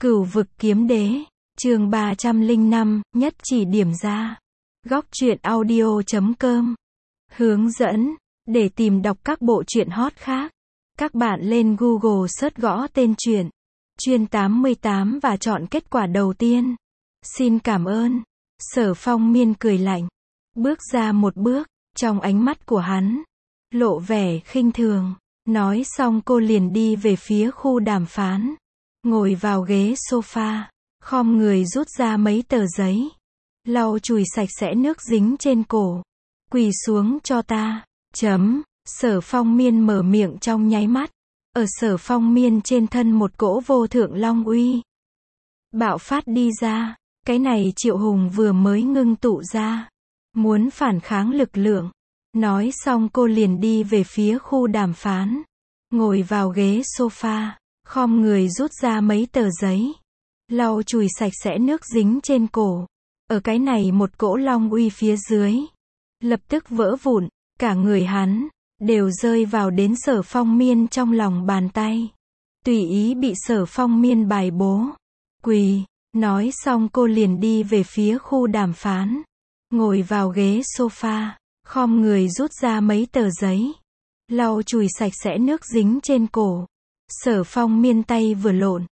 Cửu vực kiếm đế, chương 305, nhất chỉ điểm ra. Góc truyện audio.com. Hướng dẫn, để tìm đọc các bộ truyện hot khác. Các bạn lên Google search gõ tên truyện, Chuyên 88 và chọn kết quả đầu tiên. Xin cảm ơn. Sở Phong Miên cười lạnh. Bước ra một bước, trong ánh mắt của hắn, lộ vẻ khinh thường. Nói xong cô liền đi về phía khu đàm phán. Ngồi vào ghế sofa, khom người rút ra mấy tờ giấy. Lau chùi sạch sẽ nước dính trên cổ. Quỳ xuống cho ta. Sở Phong Miên mở miệng trong nháy mắt. Ở Sở Phong Miên trên thân một cỗ vô thượng long uy bạo phát đi ra. Cái này Triệu Hùng vừa mới ngưng tụ ra, muốn phản kháng lực lượng. Nói xong cô liền đi về phía khu đàm phán. Ngồi vào ghế sofa, khom người rút ra mấy tờ giấy. Lau chùi sạch sẽ nước dính trên cổ. Ở cái này một cỗ long uy phía dưới, lập tức vỡ vụn. Cả người hắn đều rơi vào đến Sở Phong Miên trong lòng bàn tay. Tùy ý bị Sở Phong Miên bài bố. Quỳ. Nói xong cô liền đi về phía khu đàm phán. Ngồi vào ghế sofa, khom người rút ra mấy tờ giấy. Lau chùi sạch sẽ nước dính trên cổ. Sở Phong Miên tay vừa lộn,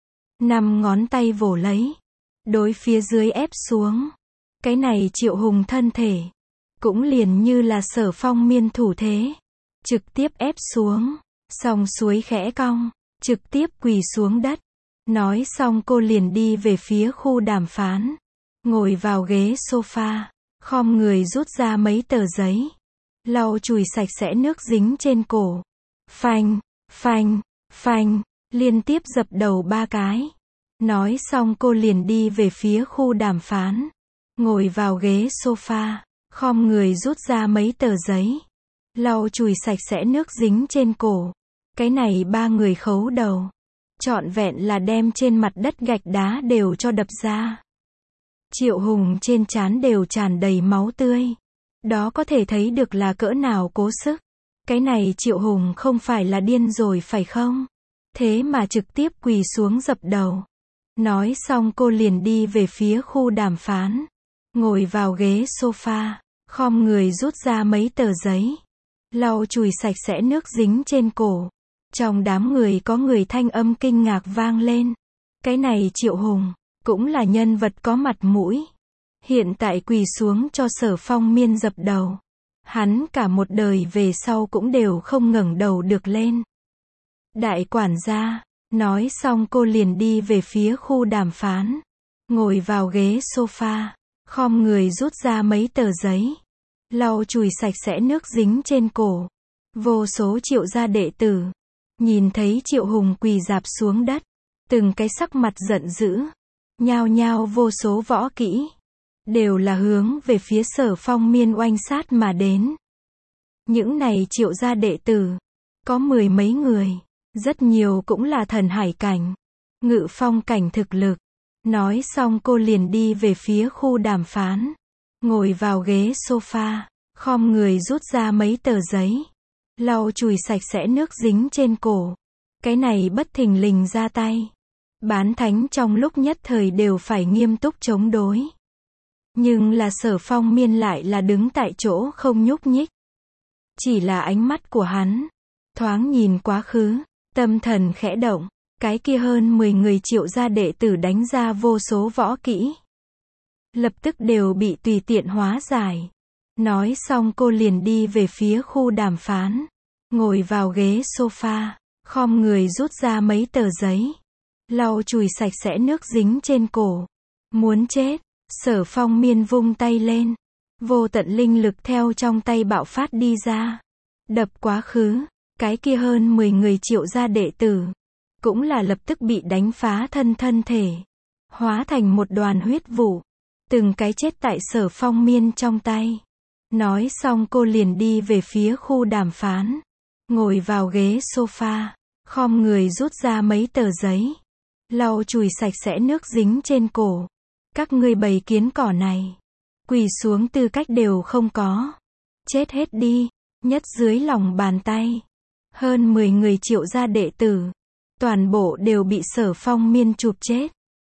5 ngón tay vồ lấy, đối phía dưới ép xuống. Cái này Triệu Hùng thân thể cũng liền như là Sở Phong Miên thủ thế, trực tiếp ép xuống. Xong suối khẽ cong, trực tiếp quỳ xuống đất. Nói xong cô liền đi về phía khu đàm phán. Ngồi vào ghế sofa, khom người rút ra mấy tờ giấy. Lau chùi sạch sẽ nước dính trên cổ. Phanh, phanh, phanh, liên tiếp dập đầu 3 cái. Nói xong cô liền đi về phía khu đàm phán. Ngồi vào ghế sofa, khom người rút ra mấy tờ giấy. Lau chùi sạch sẽ nước dính trên cổ. Cái này 3 người khấu đầu, trọn vẹn là đem trên mặt đất gạch đá đều cho đập ra. Triệu Hùng trên trán đều tràn đầy máu tươi. Đó có thể thấy được là cỡ nào cố sức. Cái này Triệu Hùng không phải là điên rồi phải không? Thế mà trực tiếp quỳ xuống dập đầu. Nói xong cô liền đi về phía khu đàm phán. Ngồi vào ghế sofa, khom người rút ra mấy tờ giấy. Lau chùi sạch sẽ nước dính trên cổ. Trong đám người có người thanh âm kinh ngạc vang lên. Cái này Triệu Hùng cũng là nhân vật có mặt mũi. Hiện tại quỳ xuống cho Sở Phong Miên dập đầu. Hắn cả một đời về sau cũng đều không ngẩng đầu được lên. Đại quản gia. Nói xong cô liền đi về phía khu đàm phán. Ngồi vào ghế sofa, khom người rút ra mấy tờ giấy. Lau chùi sạch sẽ nước dính trên cổ. Vô số Triệu gia đệ tử nhìn thấy Triệu Hùng quỳ rạp xuống đất, từng cái sắc mặt giận dữ. Nhao nhao vô số võ kỹ đều là hướng về phía Sở Phong Miên oanh sát mà đến. Những này Triệu gia đệ tử có 10 mấy người, rất nhiều cũng là thần hải cảnh, ngự phong cảnh thực lực. Nói xong cô liền đi về phía khu đàm phán. Ngồi vào ghế sofa, khom người rút ra mấy tờ giấy. Lau chùi sạch sẽ nước dính trên cổ. Cái này bất thình lình ra tay. Bán thánh trong lúc nhất thời đều phải nghiêm túc chống đối. Nhưng là Sở Phong Miên lại là đứng tại chỗ không nhúc nhích. Chỉ là ánh mắt của hắn thoáng nhìn quá khứ, tâm thần khẽ động. Cái kia hơn 10 người Triệu gia đệ tử đánh ra vô số võ kỹ, lập tức đều bị tùy tiện hóa giải. Nói xong cô liền đi về phía khu đàm phán. Ngồi vào ghế sofa, khom người rút ra mấy tờ giấy. Lau chùi sạch sẽ nước dính trên cổ. Muốn chết. Sở Phong Miên vung tay lên. Vô tận linh lực theo trong tay bạo phát đi ra. Đập quá khứ. Cái kia hơn 10 người Triệu gia đệ tử cũng là lập tức bị đánh phá thân thể. Hóa thành một đoàn huyết vụ. Từng cái chết tại Sở Phong Miên trong tay. Nói xong cô liền đi về phía khu đàm phán. Ngồi vào ghế sofa, khom người rút ra mấy tờ giấy. Lau chùi sạch sẽ nước dính trên cổ. Các ngươi bầy kiến cỏ này, quỳ xuống tư cách đều không có. Chết hết đi. Nhất dưới lòng bàn tay, hơn 10 người Triệu gia đệ tử toàn bộ đều bị Sở Phong Miên chụp chết.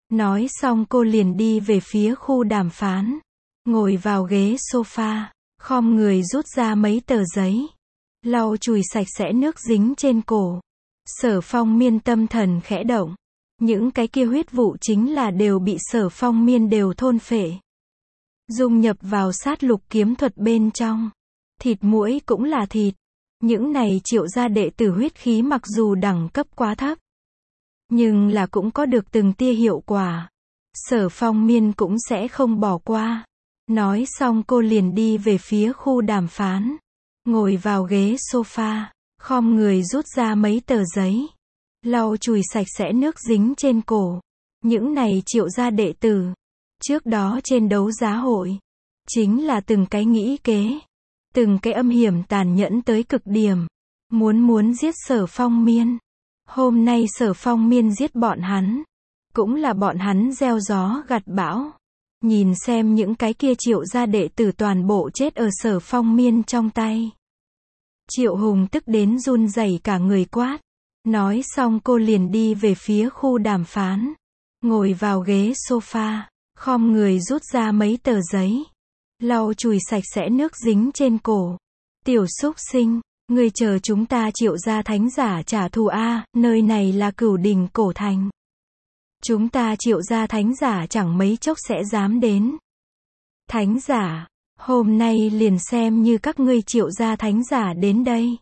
Nói xong cô liền đi về phía khu đàm phán. Ngồi vào ghế sofa, khom người rút ra mấy tờ giấy. Lau chùi sạch sẽ nước dính trên cổ. Sở Phong Miên tâm thần khẽ động. Những cái kia huyết vụ chính là đều bị Sở Phong Miên đều thôn phệ. Dung nhập vào sát lục kiếm thuật bên trong. Thịt muỗi cũng là thịt. Những này Triệu gia đệ tử huyết khí mặc dù đẳng cấp quá thấp, nhưng là cũng có được từng tia hiệu quả. Sở Phong Miên cũng sẽ không bỏ qua. Nói xong cô liền đi về phía khu đàm phán. Ngồi vào ghế sofa, khom người rút ra mấy tờ giấy. Lau chùi sạch sẽ nước dính trên cổ. Những này Triệu gia đệ tử. Trước đó trên đấu giá hội. Chính là từng cái nghĩ kế. Từng cái âm hiểm tàn nhẫn tới cực điểm. Muốn giết Sở Phong Miên. Hôm nay Sở Phong Miên giết bọn hắn. Cũng là bọn hắn gieo gió gặt bão. Nhìn xem những cái kia Triệu gia đệ tử toàn bộ chết ở Sở Phong Miên trong tay. Triệu Hùng tức đến run rẩy cả người quát. Nói xong cô liền đi về phía khu đàm phán. Ngồi vào ghế sofa, khom người rút ra mấy tờ giấy. Lau chùi sạch sẽ nước dính trên cổ. Tiểu súc sinh, ngươi chờ chúng ta Triệu gia thánh giả trả thù a, nơi này là Cửu Đình cổ thành. Chúng ta Triệu gia thánh giả chẳng mấy chốc sẽ dám đến. Thánh giả, hôm nay liền xem như các ngươi Triệu gia thánh giả đến đây.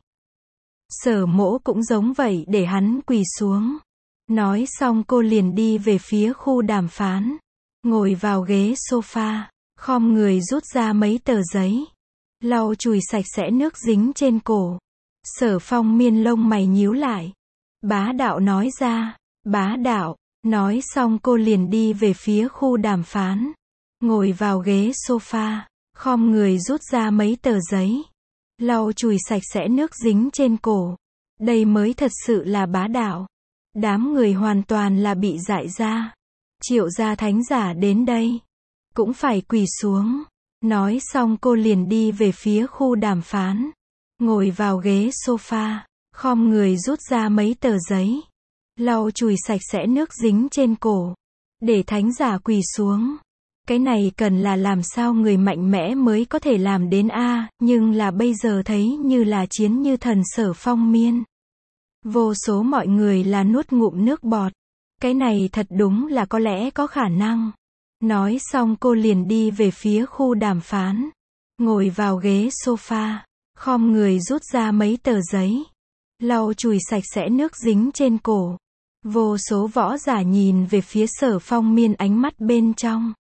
Sở Mỗ cũng giống vậy để hắn quỳ xuống. Nói xong cô liền đi về phía khu đàm phán. Ngồi vào ghế sofa, khom người rút ra mấy tờ giấy. Lau chùi sạch sẽ nước dính trên cổ. Sở Phong Miên lông mày nhíu lại. Bá đạo nói ra. Bá đạo. Nói xong cô liền đi về phía khu đàm phán. Ngồi vào ghế sofa, khom người rút ra mấy tờ giấy. Lau chùi sạch sẽ nước dính trên cổ. Đây mới thật sự là bá đạo. Đám người hoàn toàn là bị dại ra. Triệu gia thánh giả đến đây. Cũng phải quỳ xuống. Nói xong cô liền đi về phía khu đàm phán. Ngồi vào ghế sofa, khom người rút ra mấy tờ giấy. Lau chùi sạch sẽ nước dính trên cổ. Để thánh giả quỳ xuống. Cái này cần là làm sao người mạnh mẽ mới có thể làm đến a, nhưng là bây giờ thấy như là chiến như thần Sở Phong Miên. Vô số mọi người là nuốt ngụm nước bọt. Cái này thật đúng là có lẽ có khả năng. Nói xong cô liền đi về phía khu đàm phán. Ngồi vào ghế sofa, khom người rút ra mấy tờ giấy. Lau chùi sạch sẽ nước dính trên cổ. Vô số võ giả nhìn về phía Sở Phong Miên ánh mắt bên trong.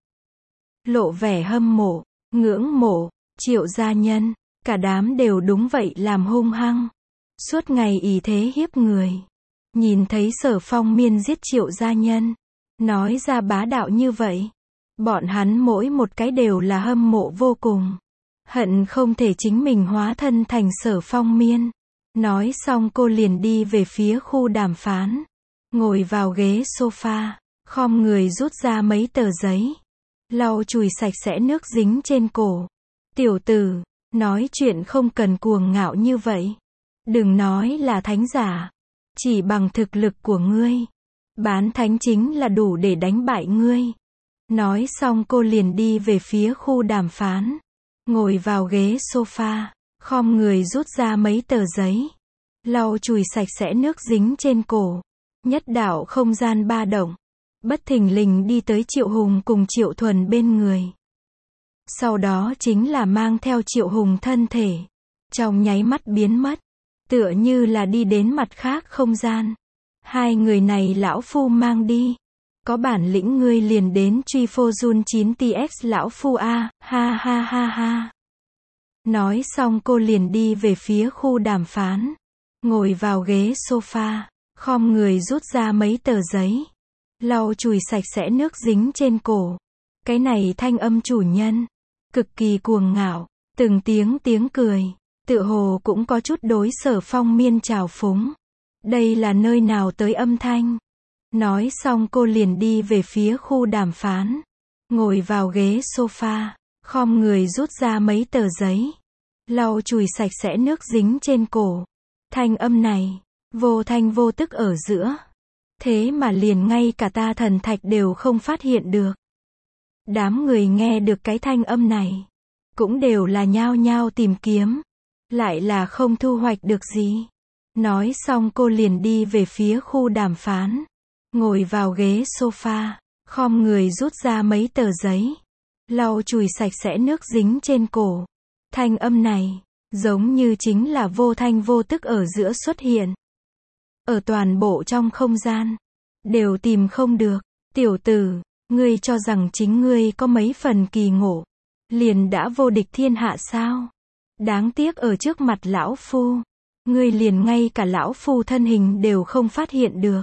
Lộ vẻ hâm mộ, ngưỡng mộ, Triệu gia nhân, cả đám đều đúng vậy làm hung hăng. Suốt ngày ỷ thế hiếp người. Nhìn thấy Sở Phong Miên giết Triệu gia nhân. Nói ra bá đạo như vậy. Bọn hắn mỗi một cái đều là hâm mộ vô cùng. Hận không thể chính mình hóa thân thành Sở Phong Miên. Nói xong cô liền đi về phía khu đàm phán. Ngồi vào ghế sofa, khom người rút ra mấy tờ giấy. Lau chùi sạch sẽ nước dính trên cổ. Tiểu tử, nói chuyện không cần cuồng ngạo như vậy. Đừng nói là thánh giả. Chỉ bằng thực lực của ngươi. Bán thánh chính là đủ để đánh bại ngươi. Nói xong cô liền đi về phía khu đàm phán. Ngồi vào ghế sofa, khom người rút ra mấy tờ giấy. Lau chùi sạch sẽ nước dính trên cổ. Nhất đạo không gian ba động. Bất thình lình đi tới Triệu Hùng cùng Triệu Thuần bên người. Sau đó chính là mang theo Triệu Hùng thân thể. Trong nháy mắt biến mất. Tựa như là đi đến mặt khác không gian. Hai người này lão phu mang đi. Có bản lĩnh ngươi liền đến truy phô Jun 9TX lão phu a, ha ha ha ha. Nói xong cô liền đi về phía khu đàm phán. Ngồi vào ghế sofa, khom người rút ra mấy tờ giấy. Lau chùi sạch sẽ nước dính trên cổ. Cái này thanh âm chủ nhân. Cực kỳ cuồng ngạo. Từng tiếng cười. Tựa hồ cũng có chút đối Sở Phong Miên trào phúng. Đây là nơi nào tới âm thanh. Nói xong cô liền đi về phía khu đàm phán. Ngồi vào ghế sofa. Khom người rút ra mấy tờ giấy. Lau chùi sạch sẽ nước dính trên cổ. Thanh âm này. Vô thanh vô tức ở giữa. Thế mà liền ngay cả ta thần thạch đều không phát hiện được. Đám người nghe được cái thanh âm này, cũng đều là nhao nhao tìm kiếm, lại là không thu hoạch được gì. Nói xong cô liền đi về phía khu đàm phán, ngồi vào ghế sofa, khom người rút ra mấy tờ giấy, lau chùi sạch sẽ nước dính trên cổ. Thanh âm này, giống như chính là vô thanh vô tức ở giữa xuất hiện. Ở toàn bộ trong không gian, đều tìm không được. Tiểu tử, ngươi cho rằng chính ngươi có mấy phần kỳ ngộ, liền đã vô địch thiên hạ sao? Đáng tiếc ở trước mặt lão phu, ngươi liền ngay cả lão phu thân hình đều không phát hiện được.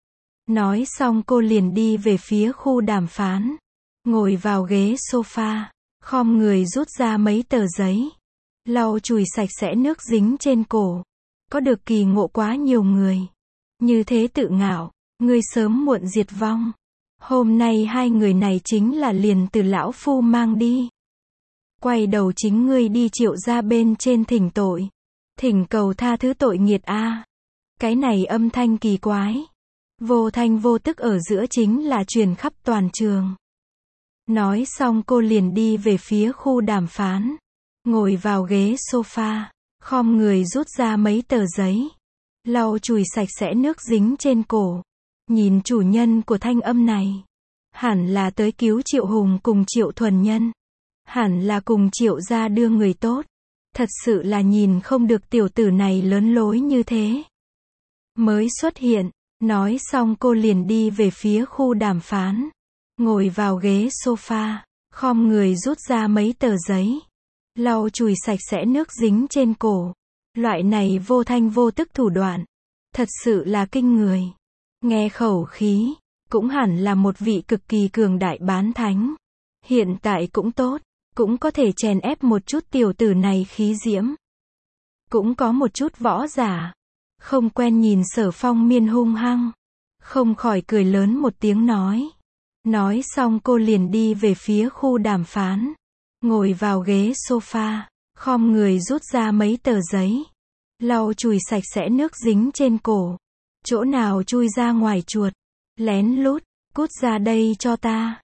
Nói xong cô liền đi về phía khu đàm phán, ngồi vào ghế sofa, khom người rút ra mấy tờ giấy, lau chùi sạch sẽ nước dính trên cổ. Có được kỳ ngộ quá nhiều người, như thế tự ngạo, ngươi sớm muộn diệt vong. Hôm nay hai người này chính là liền từ lão phu mang đi. Quay đầu chính ngươi đi Triệu gia bên trên thỉnh tội, thỉnh cầu tha thứ tội nghiệt a. Cái này âm thanh kỳ quái, vô thanh vô tức ở giữa chính là truyền khắp toàn trường. Nói xong cô liền đi về phía khu đàm phán, ngồi vào ghế sofa, khom người rút ra mấy tờ giấy, lau chùi sạch sẽ nước dính trên cổ. Nhìn chủ nhân của thanh âm này, hẳn là tới cứu Triệu Hùng cùng Triệu Thuần Nhân, hẳn là cùng Triệu gia đưa người tốt. Thật sự là nhìn không được tiểu tử này lớn lối như thế. Mới xuất hiện, nói xong cô liền đi về phía khu đàm phán, ngồi vào ghế sofa, khom người rút ra mấy tờ giấy, lau chùi sạch sẽ nước dính trên cổ. Loại này vô thanh vô tức thủ đoạn, thật sự là kinh người. Nghe khẩu khí, cũng hẳn là một vị cực kỳ cường đại bán thánh. Hiện tại cũng tốt, cũng có thể chèn ép một chút tiểu tử này khí diễm. Cũng có một chút võ giả, không quen nhìn Sở Phong Miên hung hăng, không khỏi cười lớn một tiếng nói. Nói xong cô liền đi về phía khu đàm phán, ngồi vào ghế sofa, khom người rút ra mấy tờ giấy, lau chùi sạch sẽ nước dính trên cổ. Chỗ nào chui ra ngoài chuột, lén lút, cút ra đây cho ta.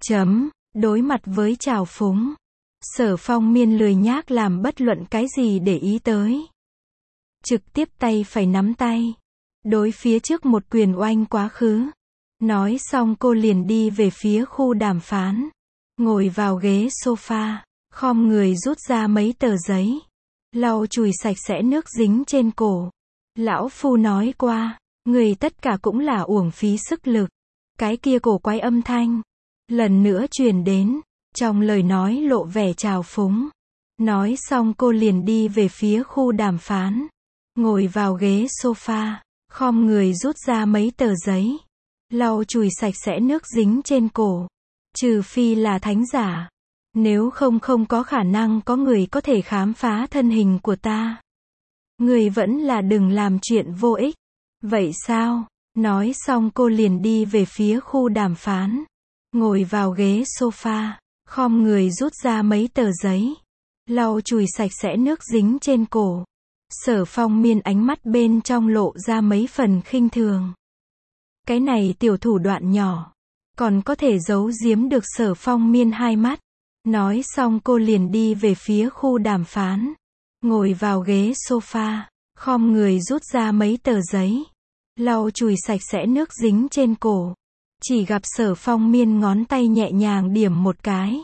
Đối mặt với trào phúng, Sở Phong Miên lười nhác làm bất luận cái gì để ý tới. Trực tiếp tay phải nắm tay, đối phía trước một quyền oanh quá khứ. Nói xong cô liền đi về phía khu đàm phán, ngồi vào ghế sofa, khom người rút ra mấy tờ giấy, lau chùi sạch sẽ nước dính trên cổ. Lão phu nói qua, người tất cả cũng là uổng phí sức lực. Cái kia cổ quái âm thanh lần nữa truyền đến, trong lời nói lộ vẻ trào phúng. Nói xong cô liền đi về phía khu đàm phán, ngồi vào ghế sofa, khom người rút ra mấy tờ giấy, lau chùi sạch sẽ nước dính trên cổ. Trừ phi là thánh giả, nếu không không có khả năng có người có thể khám phá thân hình của ta. Người vẫn là đừng làm chuyện vô ích. Vậy sao? Nói xong cô liền đi về phía khu đàm phán, ngồi vào ghế sofa, khom người rút ra mấy tờ giấy, lau chùi sạch sẽ nước dính trên cổ. Sở Phong Miên ánh mắt bên trong lộ ra mấy phần khinh thường. Cái này tiểu thủ đoạn nhỏ, còn có thể giấu giếm được Sở Phong Miên hai mắt. Nói xong cô liền đi về phía khu đàm phán, ngồi vào ghế sofa, khom người rút ra mấy tờ giấy, lau chùi sạch sẽ nước dính trên cổ. Chỉ gặp Sở Phong Miên ngón tay nhẹ nhàng điểm một cái.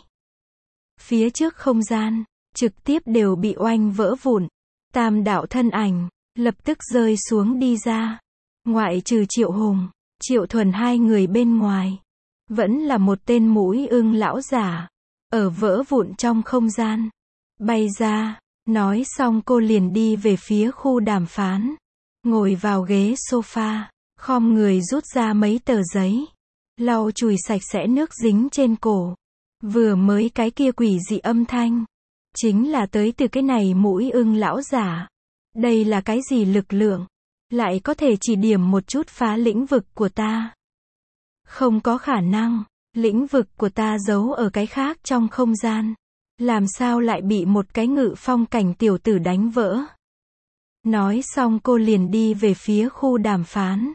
Phía trước không gian, trực tiếp đều bị oanh vỡ vụn. Tam đạo thân ảnh, lập tức rơi xuống đi ra. Ngoại trừ Triệu Hùng, Triệu Thuần hai người bên ngoài, vẫn là một tên mũi ưng lão giả, ở vỡ vụn trong không gian, bay ra. Nói xong cô liền đi về phía khu đàm phán, ngồi vào ghế sofa, khom người rút ra mấy tờ giấy, lau chùi sạch sẽ nước dính trên cổ. Vừa mới cái kia quỷ dị âm thanh, chính là tới từ cái này mũi ưng lão giả. Đây là cái gì lực lượng, lại có thể chỉ điểm một chút phá lĩnh vực của ta? Không có khả năng, lĩnh vực của ta giấu ở cái khác trong không gian, làm sao lại bị một cái ngự phong cảnh tiểu tử đánh vỡ? Nói xong cô liền đi về phía khu đàm phán,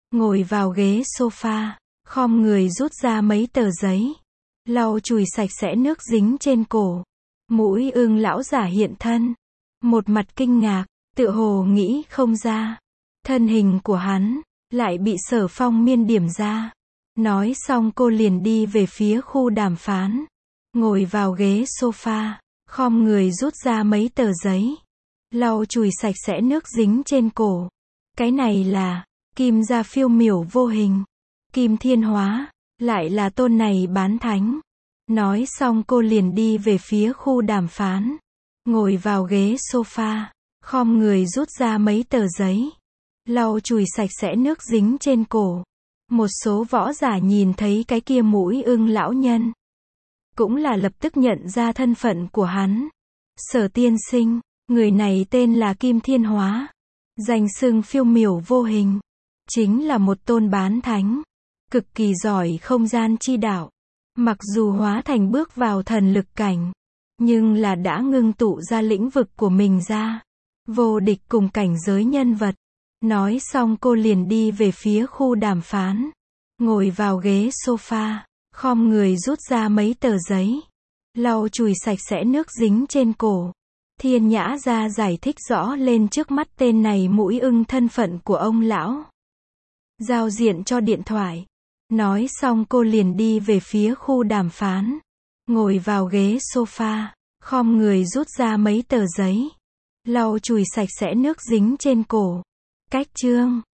ngồi vào ghế sofa, khom người rút ra mấy tờ giấy, lau chùi sạch sẽ nước dính trên cổ. Mũi ưng lão giả hiện thân, một mặt kinh ngạc, tựa hồ nghĩ không ra. Thân hình của hắn, lại bị Sở Phong Miên điểm ra. Nói xong cô liền đi về phía khu đàm phán. Ngồi vào ghế sofa, khom người rút ra mấy tờ giấy, lau chùi sạch sẽ nước dính trên cổ. Cái này là Kim gia phiêu miểu vô hình, Kim Thiên Hóa, lại là tôn này bán thánh. Nói xong cô liền đi về phía khu đàm phán. Ngồi vào ghế sofa, khom người rút ra mấy tờ giấy, lau chùi sạch sẽ nước dính trên cổ. Một số võ giả nhìn thấy cái kia mũi ưng lão nhân, cũng là lập tức nhận ra thân phận của hắn. Sở tiên sinh, người này tên là Kim Thiên Hóa, danh xưng phiêu miểu vô hình, chính là một tôn bán thánh, cực kỳ giỏi không gian chi đạo. Mặc dù hóa thành bước vào thần lực cảnh, nhưng là đã ngưng tụ ra lĩnh vực của mình ra, vô địch cùng cảnh giới nhân vật. Nói xong cô liền đi về phía khu đàm phán. Ngồi vào ghế sofa, khom người rút ra mấy tờ giấy, lau chùi sạch sẽ nước dính trên cổ. Thiên Nhã ra giải thích rõ lên trước mắt tên này mũi ưng thân phận của ông lão. Giao diện cho điện thoại. Nói xong cô liền đi về phía khu đàm phán. Ngồi vào ghế sofa, khom người rút ra mấy tờ giấy, lau chùi sạch sẽ nước dính trên cổ. Cách chương